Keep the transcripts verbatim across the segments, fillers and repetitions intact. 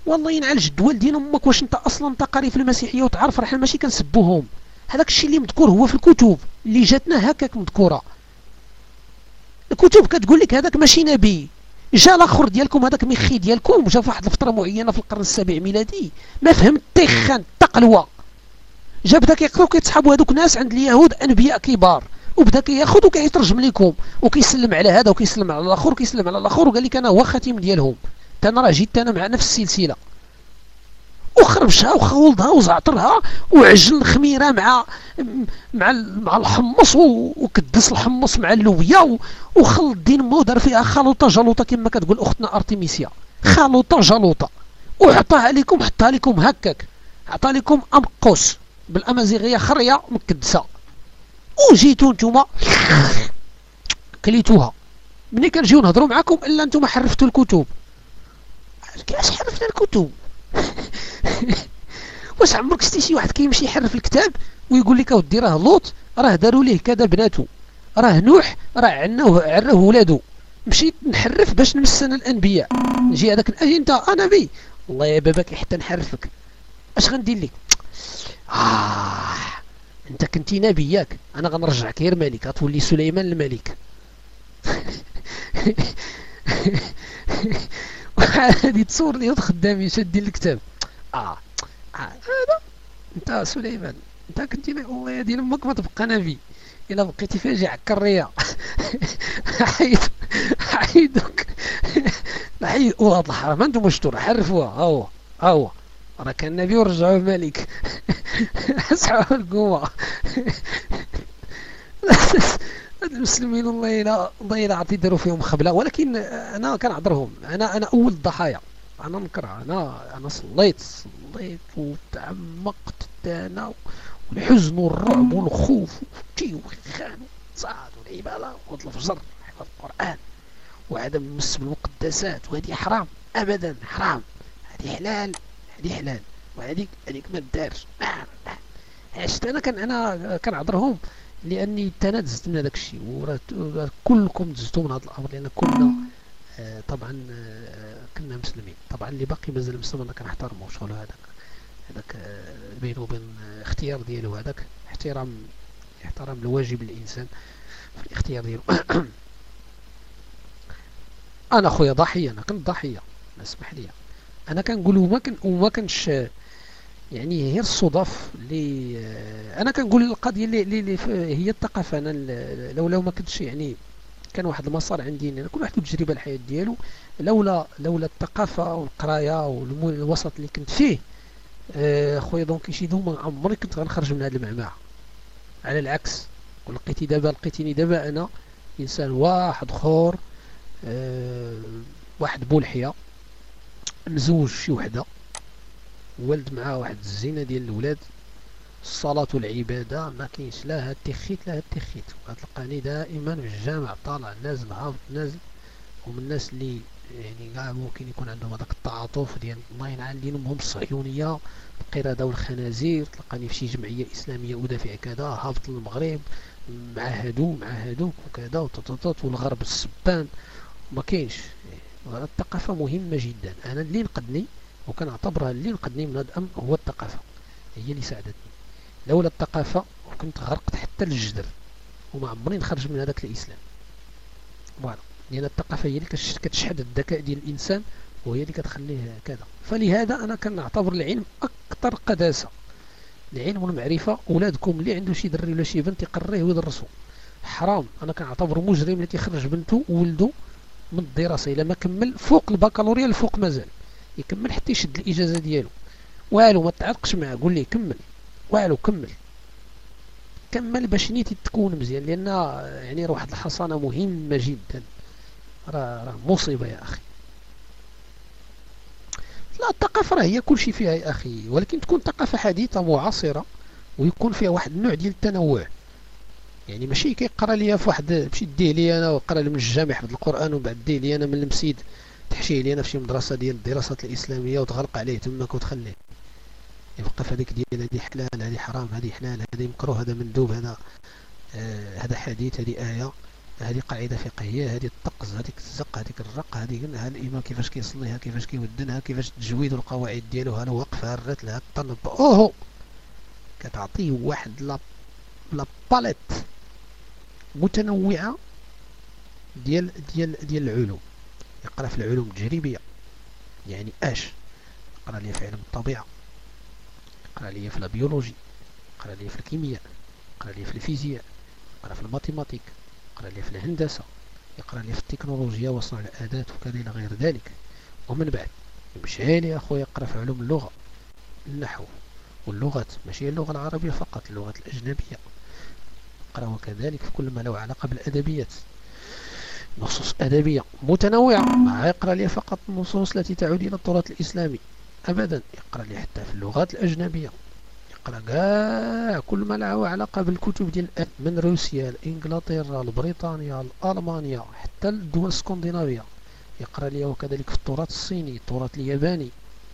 والله ينعل الجدول ديال امك. واش انت اصلا انت قاري في المسيحيه وتعرف راه حنا ماشي كنسبوهم. هذاك الشيء اللي مذكور هو في الكتب اللي جاتنا هكاك مذكوره. الكتب كتقول لك هذاك ماشي نبي. جا الاخر ديالكم هذاك ميخي ديالكم جا في واحد الفتره معينه في القرن السابع ميلادي ما فهم تيخان تقلوه. جا بدا كيقرا وكيتصحابوا هذوك ناس عند اليهود انبياء كبار وبدا كياخذ وكيترجم لكم وكيسلم على هذا وكيسلم على الاخر وكيسلم على الاخر وقال لك انا هو خاتم ديالهم. انا راه جيت انا مع نفس السلسله وخربشها وخولدها وزعطرها وعجن الخميره مع مع مع الحمص وكدس الحمص مع اللوبيا وخلط دين مو دار فيها خلطه جلوطه كما كتقول اختنا ارتميسيا. خلطه جلوطه وعطاها لكم حطها لكم هكاك. عطا لكم امقوس بالامازيغيه خريه مكدسه وجيتوا نتوما كليتوها. ملي كنجيو نهضروا معكم الا نتوما حرفتوا الكتب. كيفاش حرفنا الكتب؟ واش عمرك شتي شي واحد كيمشي يحرف الكتاب ويقول لك اودي راه لوط راه داروا ليه كذا بناتو، راه نوح راه عناه عراه ولادو، مشيت نحرف باش نمسن الانبياء. نجي هذاك اجي انت انا بي والله يا باباك حتى نحرفك. اش غندير لك؟ آه انت كنتي نبي ياك، انا غنرجعك غير ملك غتولي سليمان الملك. هذه تصور لي خدامين شادين الكتاب. اه هذا انت سليمان انت كنتي والله يا دين امك ما تبقى نبي الا بقيتي فيها جي عكريه. حيد حيدك حيد وهاد الحرام انتم مشتور حرفوها. ها هو ها هو راه كان نبي ورجعوه ملك. اسعوا القوه. المسلمين والله الا والله الا عرفتي داروا فيهم خبله، ولكن انا كنعذرهم. انا انا اول الضحايا. انا نكره. انا انا صليت صليت وتعمقت انا والحزن والرعب والخوف والتي والخان والصاد والعباده والفجر حفظ القران وعدم المس بالمقدسات. وهذه حرام ابدا حرام. هذه حلال هذه حلال وهذيك هذيك ما دارش. عشت انا كان انا كنعذرهم لاني انا دزت من هذاك الشيء وراه كلكم دزتوا من هذا الامر لان كنا آه طبعا آه كنا مسلمين. طبعا اللي باقي مازال مسلم انا كنحترمه شغل هذاك هذاك آه بينه وبين الاختيار ديالو. هذاك احترام احترام الواجب الانسان في الاختيار ديالو. انا خويا ضحيه. انا كنت ضحيه اسمح لي. انا كنقول وما كان وما كانش يعني هي الصدف اللي انا كنقول القضيه اللي, اللي هي الثقافه. انا لولا ما كنتش يعني كان واحد المسار عندي يعني كل واحد التجربه الحياه ديالو. لولا لولا الثقافه والقرايه والوسط اللي كنت فيه آه خويا دونك شي دوما عمري كنت غنخرج من هذه المعمعه. على العكس ولقيتي دابا لقيتيني دابا انا انسان واحد خور آه واحد بولحيه مزوج شي وحده ولد معاه واحد الزينه ديال الاولاد. الصلاه والعباده ما كاينش لا هاد تخيت لا هاد تخيت. غتلقاني دائما في الجامع طالع نازل هابط نازل. ومن الناس اللي يعني كاع ممكن يكون عندهم هذاك التعاطف ديال الله ينعل دين امهم الصهيونيه القرده والخنازير. تلقاني في شي جمعيه اسلاميه ادافع كذا هابط للمغرب مع هادو مع هادوك وكذا وتططط والغرب السبان ما كاينش. الثقافه مهمه جدا. انا اللي نقدني وكنعتبرها اللي نقدني من هذا الامر هو الثقافه. هي اللي ساعدتني. لولا الثقافه كنت غرقت حتى للجدر وما عمري نخرج من هذاك الاسلام. فوالا لان الثقافه هي اللي كتشحذ الذكاء ديال الانسان وهي اللي كتخليه كذا. فلهذا انا كنعتبر العلم اكثر قداسه. العلم والمعرفه. اولادكم اللي عنده شي دري ولا شي بنت يقريه ويدرسه. حرام. انا كنعتبر مجرم اللي تيخرج بنته وولده من الدراسه الا ما كمل فوق البكالوريا الفوق مازال يكمل حتى يشد الاجازه ديالو. والو ما تعلقش معاه قول ليه كمل. والو كمل كمل باش نيتي تكون مزيان لان يعني راه واحد الحصانه مهمه جدا. راه راه مصيبه يا اخي. لا الثقافه راه هي كل شيء فيها يا اخي ولكن تكون ثقافه حديثه معاصره ويكون فيها واحد النوع ديال التنوع. يعني ماشي كيقرا ليا في واحد مشي ديه لي انا وقرا لي من الجامع حفظ القران وبعد ديه لي انا من المسجد تحشيه لي انا في شي مدرسه ديال الدراسات الاسلاميه وتغلق عليه تماك وتخليه يبقى في هذيك ديال هذه حلال هذه حرام هذه حلال هذه مكروه هذا مندوب هذا آه هذا حديث هذه ايه هذه قاعدة فقهية، هذه الطقس، هذيك الزق، هذيك الرق، هذه ها الإمام كيفاش كيصليها، كيفاش كيودنها، كيفاش التجويد والقواعد ديالو، ها الوقف، ها الرتل، ها الطنب، اوهو كتعطيه واحد لا لا باليت متنوعة ديال ديال ديال العلوم. يقرا في العلوم التجريبية، يعني اش يقرا ليا في علم الطبيعة، يقرا ليا في البيولوجي، يقرا ليا في الكيمياء، يقرا ليا في الفيزياء، يقرا في الماتيماتيك، يقرا ليا في الهندسة، يقرا لي في التكنولوجيا وصنع الآلات وكذا إلى غير ذلك. ومن بعد يمشي لي أخويا يقرا في علوم اللغة، النحو واللغات، ماشي اللغة العربية فقط، اللغات الأجنبية يقرا، وكذلك في كل ما له علاقة بالأدبيات، نصوص أدبية متنوعة، ما يقرا لي فقط النصوص التي تعود إلى التراث الإسلامي أبدا، يقرا لي حتى في اللغات الأجنبية، يقرا كاع كل ما له علاقة بالكتب ديال من روسيا لإنجلترا لبريطانيا لألمانيا حتى الدول الاسكندنافية، يقرا لي وكذلك في التراث الصيني، التراث الياباني،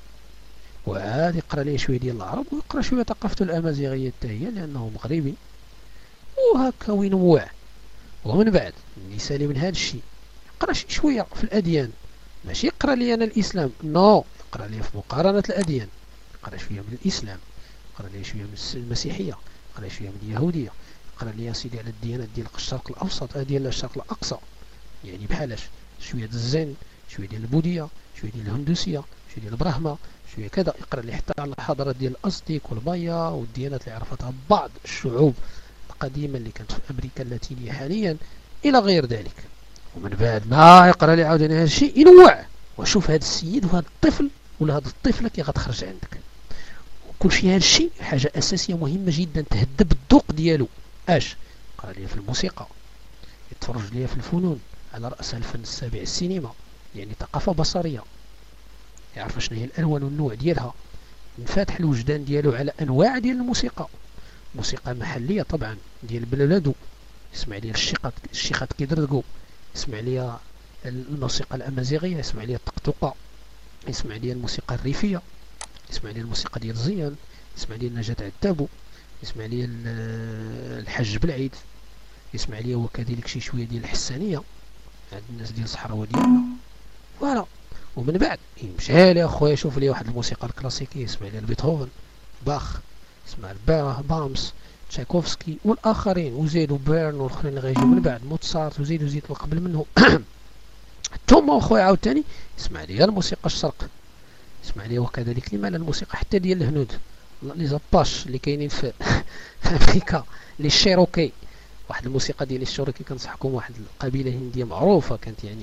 وعاد يقرا لي شويه ديال العرب، ويقرا شويه ثقافته الامازيغيه حتى هي لانه مغربي، وهكا وينوع. ومن بعد اللي سالي من هذا الشيء يقرا شي شويه في الاديان، ماشي يقرا لي انا الاسلام، نو، يقرا لي في مقارنه الاديان، يقرا شويه من الاسلام، يقرا لي شويه من المسيحيه، يقرا شويه من اليهوديه، يقرا لي يا سيدي على الديانات ديال الشرق الاوسط، ديال الشرق الاقصى، يعني بحالاش شويه ديال الزين، شويه ديال البوذيه، شويه ديال الهندوسيه، شويه ديال البراهمه، شويه كذا، يقرا لي حتى على الحضارات ديال الازتيك والمايا والديانات اللي عرفتها بعض الشعوب القديمه اللي كانت في امريكا اللاتينيه حاليا الى غير ذلك. ومن بعد ما يقرا لي عاوتاني هذا الشيء ينوع، وشوف هذا السيد وهذا الطفل ولا هذه الطفله كي غتخرج عندك، وكل شيء هذا الشيء حاجه اساسيه مهمه جدا تهذب الذوق ديالو. اش يقرا لي في الموسيقى، يتفرج لي في الفنون، على رأسها الفن السابع السينما، يعني ثقافة بصرية، يعرف شنو هي الألوان والنوع ديالها، منفتح الوجدان ديالو على أنواع ديال الموسيقى، موسيقى محلية طبعا ديال بلادو، يسمع لي الشيخات الشيخات كيدردقوا، يسمع لي الموسيقى الأمازيغية، يسمع لي الطقطقة، يسمع لي الموسيقى الريفية، يسمع لي الموسيقى ديال الزيان، يسمع لي النجاة عتابو، يسمع لي الحج بالعيد، يسمع لي وكذلك شي شويه ديال الحسانيه عند الناس ديال الصحراوه ديالنا، فوالا. ومن بعد يمشي لي اخويا يشوف لي واحد الموسيقى الكلاسيكيه، يسمع لي بيتهوفن، باخ، يسمع الباه بامس، تشايكوفسكي والاخرين، وزيدوا بيرن والاخرين اللي غيجيو من بعد، موتسارت، وزيدوا زيد قبل منهم ثم اخويا عاوتاني يسمع لي الموسيقى الشرق، يسمع لي وكذلك لما الموسيقى حتى ديال الهنود، لي زاباش اللي كاينين في امريكا، لي الشيروكي، واحد الموسيقى ديال الشيروكي كنصحكم، واحد القبيله هنديه معروفه كانت يعني،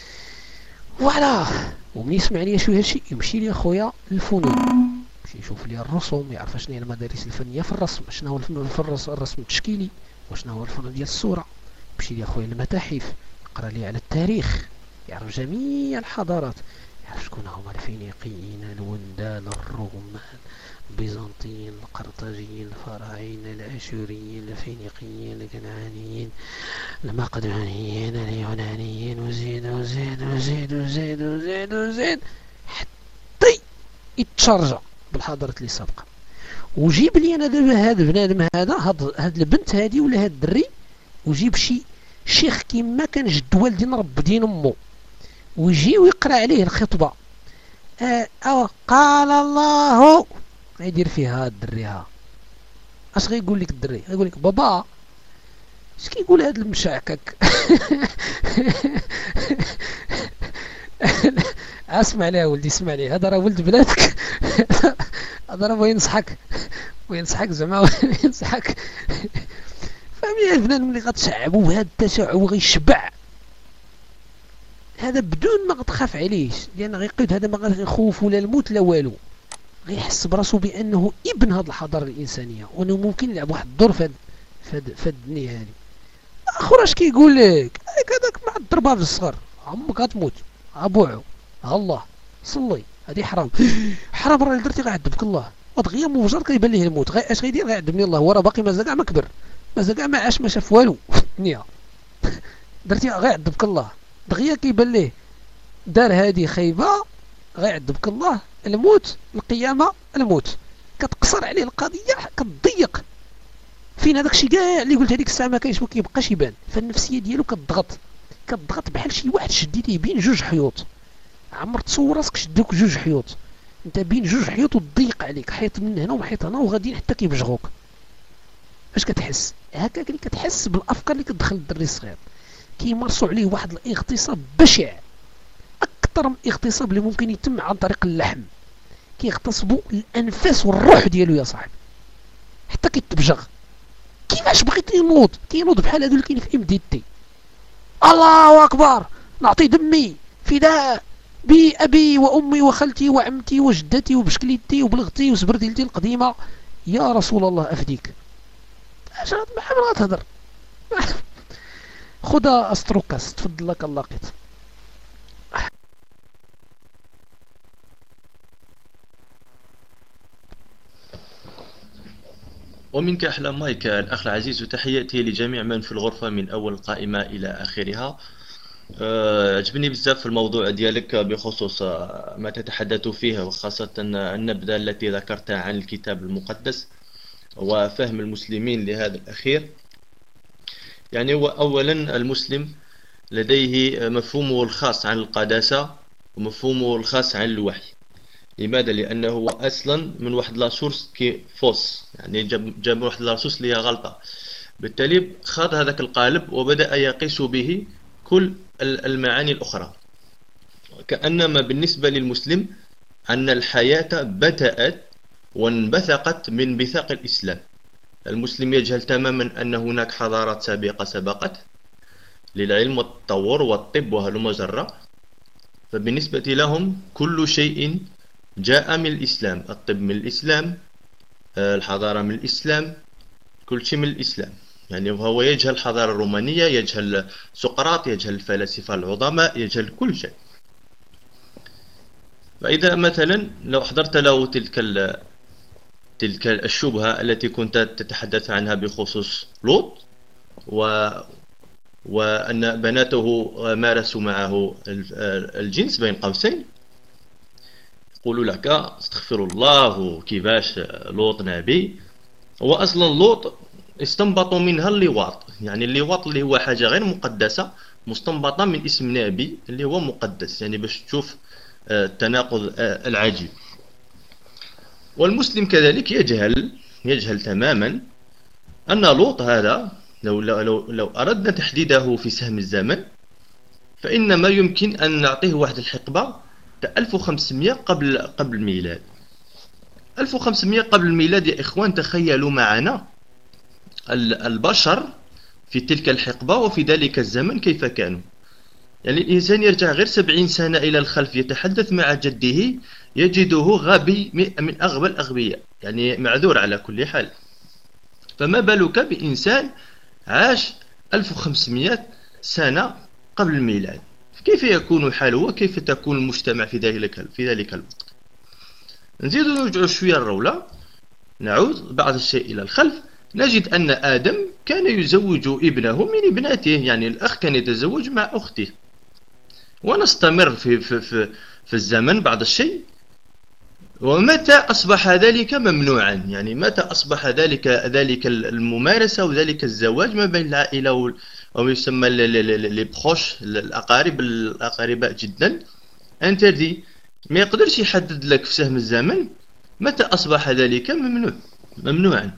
فوالا. ومن يسمع لي شويه هادشي يمشي لي اخويا للفنون، يمشي يشوف لي الرسوم، يعرف شنو هي المدارس الفنيه في الرسم، شنو هو الفن في الرسم, الرسم التشكيلي، وشنو هو الفن ديال الصوره، يمشي لي اخويا للمتاحف، يقرا لي على التاريخ، يعرف جميع الحضارات، يعرف شكون هما الفينيقيين، الوندان، الرومان، البيزنطيين، القرطاجيين، الفراعنه، الاشوريين، الفينيقيين، الكنعانيين، المقدونيين، اليونانيين، وزيد وزيد وزيد وزيد وزيد وزيد حتى يتشرجع بالحضارات اللي سابقه. وجيب لي انا دابا هذا بنادم هذا، هاد, هاد البنت هادي ولا هاد الدري، وجيب شي شيخ كيما كان جد والدي نرب دين امه، ويجي ويقرا عليه الخطبه، آه أو قال الله، غيدير فيها الدري، ها اش غيقول لك الدري؟ غيقول لك بابا اش كيقول هذا المشعكك اسمع ليه ولدي، اسمع ليه، هذا راه ولد بلادك هذا راه بغى ينصحك، وينصحك زعما ينصحك فهمني. البنان ملي غتشعبوا بهذا التشعب وغيشبع، هذا بدون ما تخاف عليه، لان غيقيد هذا ما غيخوف ولا الموت لا والو، غيحس براسو بانه ابن هذه الحضاره الانسانيه، وانه ممكن يلعب واحد الدور في هذه في الدنيا هذه. اخر اش كيقول لك هذاك مع الضربه في الصغر، عمك غتموت، ابوعو الله صلي، هذه حرام حرام راه درتي غيعذبك الله، ودغيا مباشر كيبان ليه الموت، غير اش غيدير؟ غيعذبني الله، هو راه باقي مازال كاع ما كبر، مازال كاع ما عاش، ما شاف والو في الدنيا، درتي غيعذبك الله، دغيا كيبان ليه دار هذه خيبه، غيعذبك الله، الموت، القيامه، الموت، كتقصر عليه القضيه، كتضيق، فين هذاك الشيء كاع اللي قلت هذيك الساعه ما كاينش، ما كيبقاش يبان. فالنفسيه ديالو كتضغط كتضغط بحال شي واحد شد ليه بين جوج حيوط. عمر تصور راسك شدوك جوج حيوط، انت بين جوج حيوط وضيق عليك، حيط من هنا وحيط هنا وغاديين حتى كيبجغوك. اش كتحس؟ هكاك اللي كتحس بالافكار اللي كتدخل الدري الصغير. كيمارسوا عليه واحد الاغتصاب بشع، اكثر من اغتصاب اللي ممكن يتم عن طريق اللحم. كيغتصبوا الانفاس والروح ديالو يا صاحبي، حتى كيتبجغ. كيفاش بغيت ينوض؟ كينوض بحال هادو اللي كاين في ام دي تي. الله اكبر، نعطي دمي فداء بأبي وأمي وخالتي وعمتي وجدتي وبشكليتي وبلغتي وسبرديلتي القديمة، يا رسول الله أفديك. اش هاد ما حمل غتهضر؟ خذها استروكاس، تفضل لك الله لقيت. ومنك أحلى مايك الأخ العزيز، وتحياتي لجميع من في الغرفة من أول القائمة إلى آخرها. أه، عجبني بزاف الموضوع ديالك بخصوص آه، ما تتحدث فيه، وخاصة النبذة التي ذكرتها عن الكتاب المقدس وفهم المسلمين لهذا الأخير. يعني هو أولا المسلم لديه مفهومه الخاص عن القداسة ومفهومه الخاص عن الوحي. لماذا؟ لأنه هو أصلا من واحد لاسورس كي فوس، يعني جاب, جاب واحد لاسورس اللي هي غلطة. بالتالي خاض هذاك القالب وبدأ يقيس به كل المعاني الأخرى، كأنما بالنسبة للمسلم أن الحياة بدأت وانبثقت من بثاق الإسلام. المسلم يجهل تماما أن هناك حضارات سابقة سبقت للعلم والتطور والطب وهلم جرة، فبالنسبة لهم كل شيء جاء من الإسلام. الطب من الإسلام، الحضارة من الإسلام، كل شيء من الإسلام. يعني هو يجهل الحضارة الرومانية، يجهل سقراط، يجهل الفلاسفة العظماء، يجهل كل شيء. فإذا مثلا لو حضرت له تلك تلك الشبهة التي كنت تتحدث عنها بخصوص لوط، و وأن بناته مارسوا معه الجنس بين قوسين، يقول لك استغفر الله كيفاش لوط نبي. هو أصلا لوط استنبطوا منها اللواط، يعني اللواط اللي هو حاجة غير مقدسة مستنبطة من اسم نبي اللي هو مقدس، يعني باش تشوف التناقض العجيب. والمسلم كذلك يجهل يجهل تماما أن لوط هذا لو, لو, لو أردنا تحديده في سهم الزمن، فإنما يمكن أن نعطيه واحد الحقبة ألف وخمسمائة قبل قبل الميلاد. ألف وخمسمائة قبل الميلاد يا إخوان، تخيلوا معنا البشر في تلك الحقبة وفي ذلك الزمن كيف كانوا. يعني الإنسان يرجع غير سبعين سنة إلى الخلف يتحدث مع جده يجده غبي من أغبى الأغبياء، يعني معذور على كل حال. فما بالك بإنسان عاش ألف وخمسمائة سنة قبل الميلاد؟ كيف يكون حاله وكيف تكون المجتمع في ذلك في ذلك الوقت؟ نزيد نرجع شوية الرولة، نعود بعض الشيء إلى الخلف، نجد أن آدم كان يزوج ابنه من ابنته، يعني الأخ كان يتزوج مع أخته. ونستمر في, في, في, في الزمن بعض الشيء. ومتى أصبح ذلك ممنوعا؟ يعني متى أصبح ذلك ذلك الممارسة وذلك الزواج ما بين العائلة أو يسمى لي بروش، الأقارب الأقارباء جدا، انتردي، ما يقدرش يحدد لك في سهم الزمن متى أصبح ذلك ممنوع ممنوعا.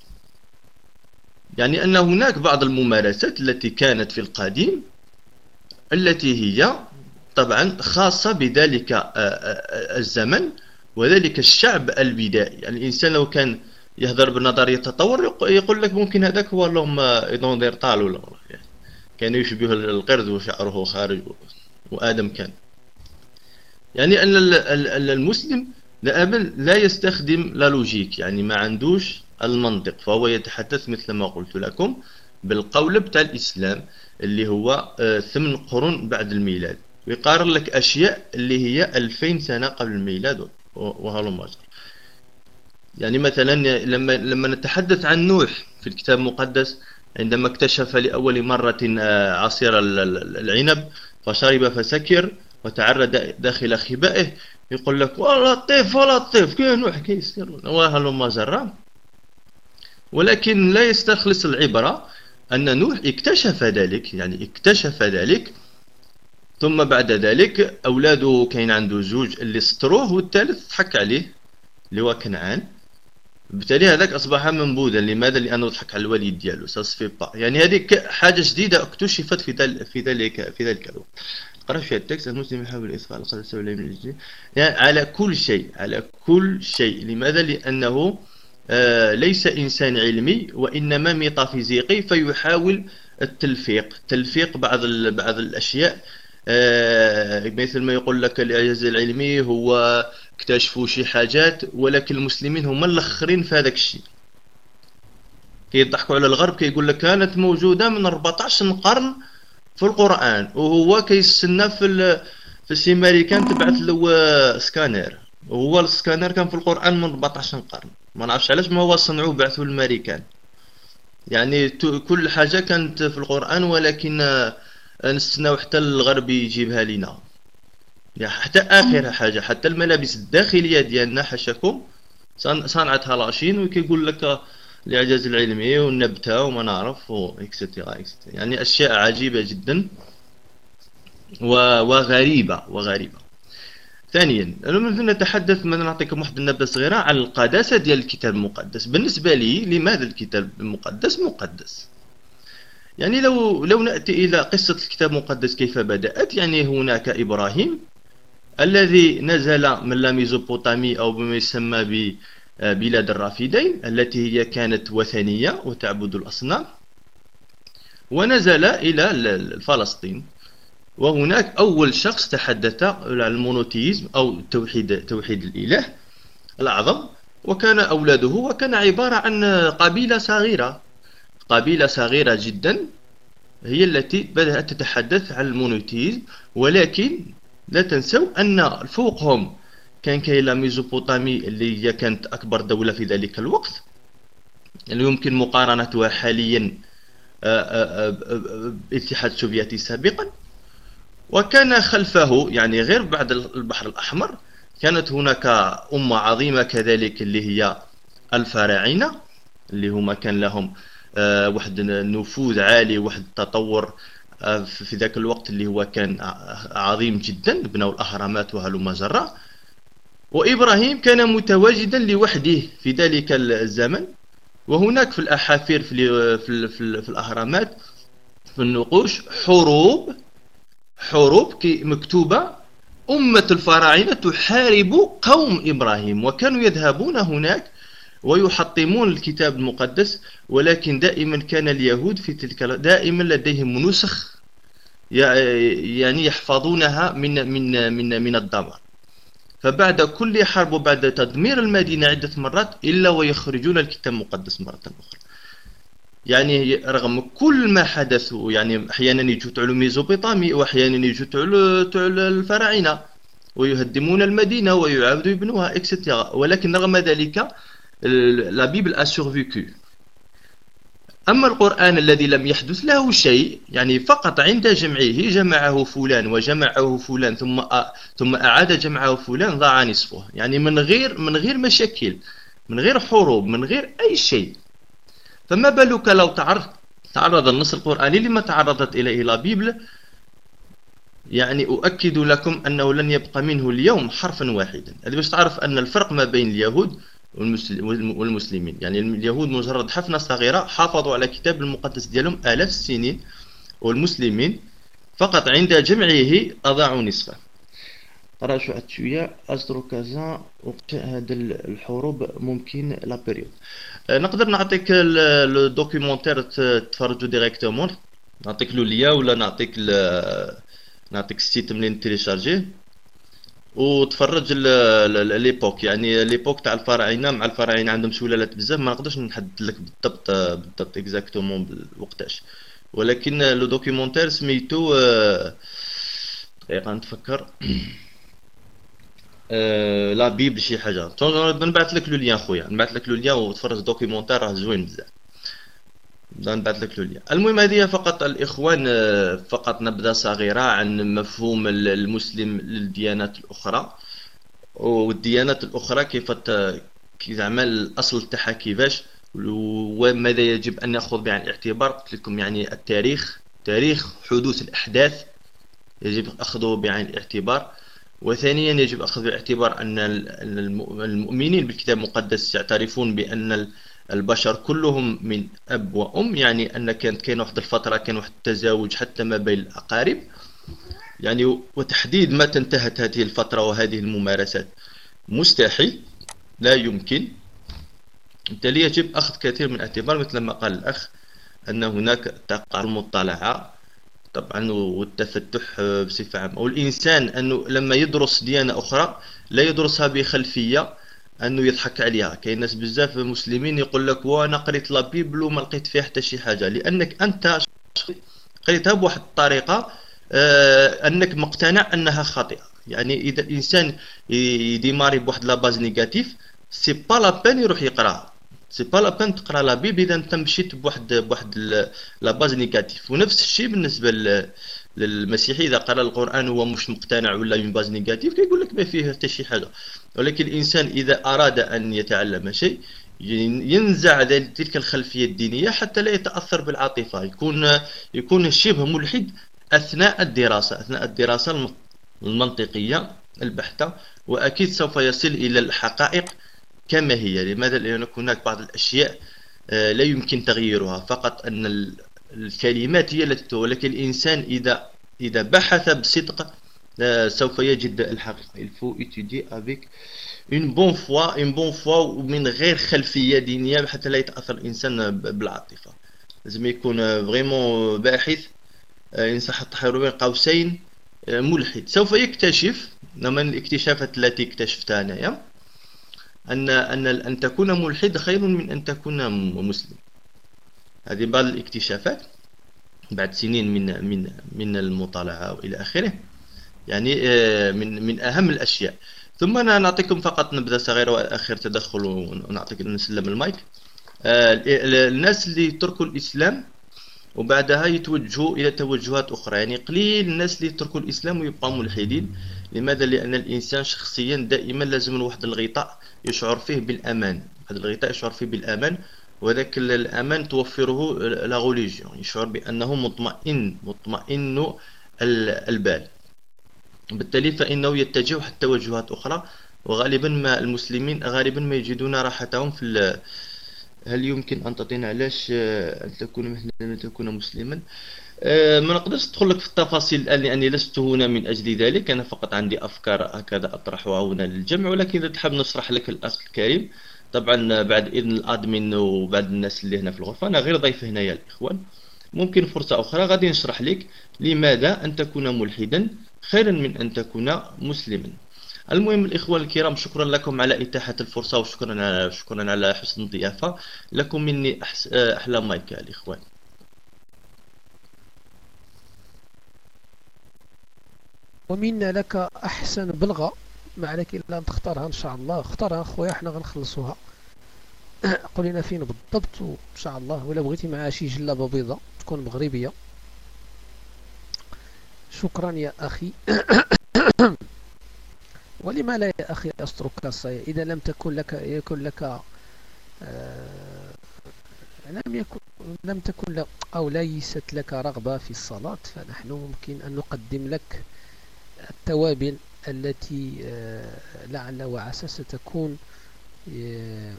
يعني أن هناك بعض الممارسات التي كانت في القديم التي هي طبعا خاصة بذلك الزمن وذلك الشعب البدائي. يعني الإنسان لو كان يهضر بنظرية التطور يقول لك ممكن هذاك هو لهم إيدونديرطال ولا يعني كان يشبه القرد وشعره خارج، وآدم كان. يعني أن المسلم دائما لا يستخدم لا لوجيك، يعني ما عندوش المنطق، فهو يتحدث مثل ما قلت لكم بالقولب تاع الإسلام اللي هو ثمان قرون بعد الميلاد، ويقارن لك أشياء اللي هي ألفين سنة قبل الميلاد وهلم جرى. يعني مثلا لما لما نتحدث عن نوح في الكتاب المقدس، عندما اكتشف لأول مرة عصير العنب فشرب فسكر وتعرض داخل خبائه، يقول لك والله لطيف والله لطيف كي نوح كيسير وهلم جرى. ولكن لا يستخلص العبرة أن نوح اكتشف ذلك، يعني اكتشف ذلك، ثم بعد ذلك أولاده كاين عنده زوج اللي سطروه، والثالث ضحك عليه اللي هو كنعان. بالتالي هذاك أصبح منبوذا. لماذا؟ لأنه ضحك على الوالد ديالو. ساسفي با، يعني هذه حاجة جديدة اكتشفت في ذلك في ذلك في ذلك الوقت. قرأ في التكست المسلم يحاول إدخال القدس من يعني على كل شيء، على كل شيء. لماذا؟ لأنه آه ليس إنسان علمي وإنما ميتافيزيقي، فيحاول التلفيق تلفيق بعض بعض الأشياء. آه مثل ما يقول لك الإعجاز العلمي هو اكتشفوا شي حاجات، ولكن المسلمين هما الاخرين في هذاك الشيء. كيضحكوا على الغرب، كيقول لك كانت موجودة من أربعطاش قرن في القرآن، وهو كيستنى في ال في السيماريكان تبعث له سكانير، وهو السكانير كان في القرآن من أربعطاش قرن. ما نعرفش علاش ما هو صنعوه بعثوا للامريكان. يعني كل حاجة كانت في القرآن، ولكن نستناو حتى الغرب يجيبها لنا. يعني حتى آخر حاجة، حتى الملابس الداخلية ديالنا حاشاكم صنعتها لاشين، وكيقول لك الإعجاز العلمي والنبتة وما نعرف اكسترا اكسترا. يعني أشياء عجيبة جدا وغريبة وغريبة. ثانيا لما نتحدث، مثلا نعطيكم واحد النبذة صغيرة عن القداسة ديال الكتاب المقدس. بالنسبة لي، لماذا الكتاب المقدس مقدس؟ يعني لو لو نأتي إلى قصة الكتاب المقدس كيف بدأت. يعني هناك إبراهيم الذي نزل من لا ميزوبوطامي أو بما يسمى ببلاد الرافدين التي هي كانت وثنية وتعبد الأصنام، ونزل إلى فلسطين. وهناك أول شخص تحدث عن المونوتيزم أو توحيد توحيد الإله الأعظم، وكان أولاده، وكان عبارة عن قبيلة صغيرة قبيلة صغيرة جدا هي التي بدأت تتحدث عن المونوتيزم. ولكن لا تنسوا أن فوقهم كان كاين لا ميزوبوطامي اللي هي كانت أكبر دولة في ذلك الوقت، اللي يمكن مقارنتها حاليا بالاتحاد السوفيتي سابقا. وكان خلفه، يعني غير بعد البحر الأحمر، كانت هناك أمة عظيمة كذلك اللي هي الفراعنة، اللي هما كان لهم واحد النفوذ عالي، واحد التطور في ذاك الوقت اللي هو كان عظيم جدا. بنوا الأهرامات وهلم جرا. وإبراهيم كان متواجدا لوحده في ذلك الزمن. وهناك في الأحافير في, في, في, في الأهرامات في النقوش حروب حروب مكتوبة أمة الفراعنة تحارب قوم إبراهيم، وكانوا يذهبون هناك ويحطمون الكتاب المقدس. ولكن دائما كان اليهود في تلك دائما لديهم نسخ يعني يحفظونها من من من من الدمار. فبعد كل حرب وبعد تدمير المدينة عدة مرات إلا ويخرجون الكتاب المقدس مرة أخرى. يعني رغم كل ما حدث، يعني أحيانا يجوا تعلو ميزوبوطامي وأحيانا يجوا تعلو تعلو الفراعنة ويهدمون المدينة ويعاودوا يبنوها إكسترا. ولكن رغم ذلك لا بيبل a survécu. أما القرآن الذي لم يحدث له شيء، يعني فقط عند جمعه جمعه فلان وجمعه فلان ثم ثم أعاد جمعه فلان ضاع نصفه. يعني من غير من غير مشاكل، من غير حروب، من غير أي شيء. فما بالك لو تعرض تعرض النص القرآني لما تعرضت إليه لا بيبل. يعني أؤكد لكم أنه لن يبقى منه اليوم حرفا واحدا. هذا باش تعرف أن الفرق ما بين اليهود والمسلمين. يعني اليهود مجرد حفنة صغيرة حافظوا على كتاب المقدس ديالهم آلاف السنين، والمسلمين فقط عند جمعه أضاعوا نصفه. راه شو شوية أصدروا كذا وقت هذا الحروب ممكن لا بيريود. نقدر نعطيك الدوكيومونتير تفرجوا ديريكتومون، نعطيك له ليا ولا نعطيك نعطيك السيت منين تيليشارجيه وتفرج ليبوك. يعني ليبوك تاع الفراعنه مع الفراعنه عندهم سلالات بزاف، ما نقدرش نحدد لك بالضبط بالضبط اكزاكتومون بالوقتاش. ولكن لو دوكيومونتير سميتو دقيقه نتفكر لا بيبل شي حاجه. نبعث لك لو لين خويا، نبعث لك لو لين وتفرج دوكيومونتير راه زوين بزاف. نبعث لك لو لين. المهم هذه فقط الاخوان، فقط نبذه صغيره عن مفهوم المسلم للديانات الاخرى، والديانات الاخرى كيف زعما الاصل تاعها كيفاش، وماذا يجب أن نأخذ بعين الاعتبار؟ قلت لكم يعني التاريخ، تاريخ حدوث الأحداث يجب أخذه بعين الاعتبار. وثانيا يجب أخذ بالاعتبار أن المؤمنين بالكتاب المقدس يعترفون بأن البشر كلهم من أب وأم، يعني أن كانت كاين واحد الفترة كان واحد التزاوج حتى ما بين الأقارب، يعني وتحديد متى انتهت هذه الفترة وهذه الممارسات مستحيل، لا يمكن. بالتالي يجب أخذ كثير من الاعتبار مثل ما قال الأخ أن هناك تقع المطالعة طبعا والتفتح بصفة عامة، والإنسان أنه لما يدرس ديانة أخرى لا يدرسها بخلفية أنه يضحك عليها. كاين ناس بزاف مسلمين يقول لك وأنا قريت لا بيبل وما لقيت فيها حتى شي حاجة، لأنك أنت قريتها بواحد الطريقة آه أنك مقتنع أنها خاطئة. يعني إذا الإنسان يديماري بواحد لاباز نيجاتيف سي با لا بين يروح يقراها، سي با لا بين تقرا لا بيبل اذا انت مشيت بواحد بواحد لا باز نيجاتيف. ونفس الشيء بالنسبه للمسيحي، اذا قرا القران هو مش مقتنع ولا من باز نيجاتيف كيقول لك ما فيه حتى شي حاجه. ولكن الانسان اذا اراد ان يتعلم شيء ينزع تلك الخلفيه الدينيه حتى لا يتاثر بالعاطفه، يكون يكون شبه ملحد اثناء الدراسه، اثناء الدراسه المنطقيه البحته، واكيد سوف يصل الى الحقائق كما هي. لماذا؟ لأن هناك بعض الأشياء لا يمكن تغييرها، فقط أن الكلمات هي التي، ولكن الإنسان إذا إذا بحث بصدق سوف يجد الحقيقة. il faut étudier avec une bonne foi une bonne foi ومن غير خلفية دينية حتى لا يتأثر الإنسان بالعاطفة. لازم يكون فريمون باحث، إن صح التحرر بين قوسين ملحد. سوف يكتشف من الاكتشافات التي اكتشفتها أنا أن أن أن تكون ملحد خير من أن تكون مسلم. هذه بعض الاكتشافات بعد سنين من من من المطالعة وإلى آخره، يعني من من أهم الأشياء. ثم أنا نعطيكم فقط نبذة صغيرة وآخر تدخل ونعطيك نسلم المايك. الناس اللي تركوا الإسلام وبعدها يتوجهوا إلى توجهات أخرى، يعني قليل الناس اللي يتركوا الإسلام ويبقوا ملحدين. لماذا؟ لأن الإنسان شخصيا دائما لازم واحد الغطاء يشعر فيه بالأمان، هذا الغطاء يشعر فيه بالأمان، وذاك الأمان توفره لا غوليجيون، يشعر بأنه مطمئن مطمئن البال. بالتالي فإنه يتجه حتى توجهات أخرى، وغالبا ما المسلمين غالبا ما يجدون راحتهم في هل يمكن أن تعطينا علاش أن تكون مثلا أن تكون مسلما؟ أه ما نقدرش ندخل لك في التفاصيل الآن لأني لست هنا من أجل ذلك، أنا فقط عندي أفكار هكذا أطرحها هنا للجمع. ولكن إذا تحب نشرح لك الأخ الكريم طبعا بعد إذن الأدمن وبعد الناس اللي هنا في الغرفة، أنا غير ضيف هنا يا الإخوان، ممكن فرصة أخرى غادي نشرح لك لماذا أن تكون ملحدا خيرا من أن تكون مسلما. المهم الإخوان الكرام، شكرا لكم على إتاحة الفرصة، وشكرا على شكرا على حسن الضيافة. لكم مني أحلى مايك يا الإخوان. ومنا لك أحسن بلغة، ما عليك إلا أن تختارها إن شاء الله. اختارها أخويا، احنا غنخلصوها. قول لنا فين بالضبط وإن شاء الله، ولا بغيتي معها شي جلابة بيضاء تكون مغربية. شكرا يا أخي. ولما لا يا أخي أستروكاسا، إذا لم تكن لك يكن لك آه لم يكن لم تكن لك أو ليست لك رغبة في الصلاة، فنحن ممكن أن نقدم لك التوابل التي آه لعل وعسى ستكون آه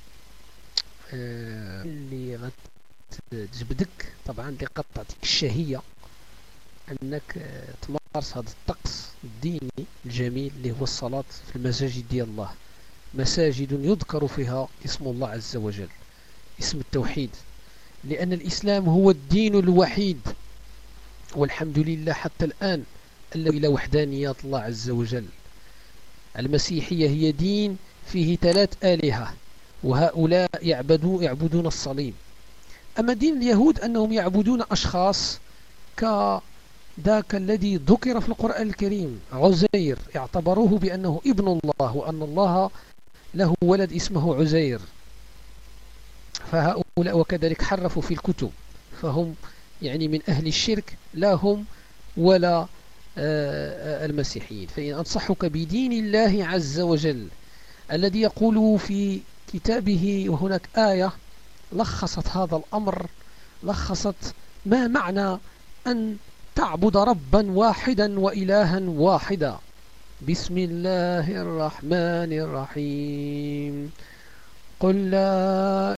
آه اللي غتجبدك طبعا، اللي قد تعطيك الشهية أنك تمارس هذا الطقس الديني الجميل اللي هو الصلاة في المساجد ديال الله، مساجد يذكر فيها اسم الله عز وجل، اسم التوحيد، لأن الإسلام هو الدين الوحيد والحمد لله حتى الآن الذي إلى وحدانيات الله عز وجل. المسيحية هي دين فيه ثلاث آلهة، وهؤلاء يعبدون يعبدون الصليب. أما دين اليهود أنهم يعبدون أشخاص ك ذاك الذي ذكر في القرآن الكريم، عزير، اعتبروه بأنه ابن الله وأن الله له ولد اسمه عزير، فهؤلاء وكذلك حرفوا في الكتب، فهم يعني من أهل الشرك لا هم ولا آه المسيحيين. فإن أنصحك بدين الله عز وجل الذي يقول في كتابه، وهناك آية لخصت هذا الأمر، لخصت ما معنى أن تعبد ربا واحدا وإلها واحدا. بسم الله الرحمن الرحيم. قل لا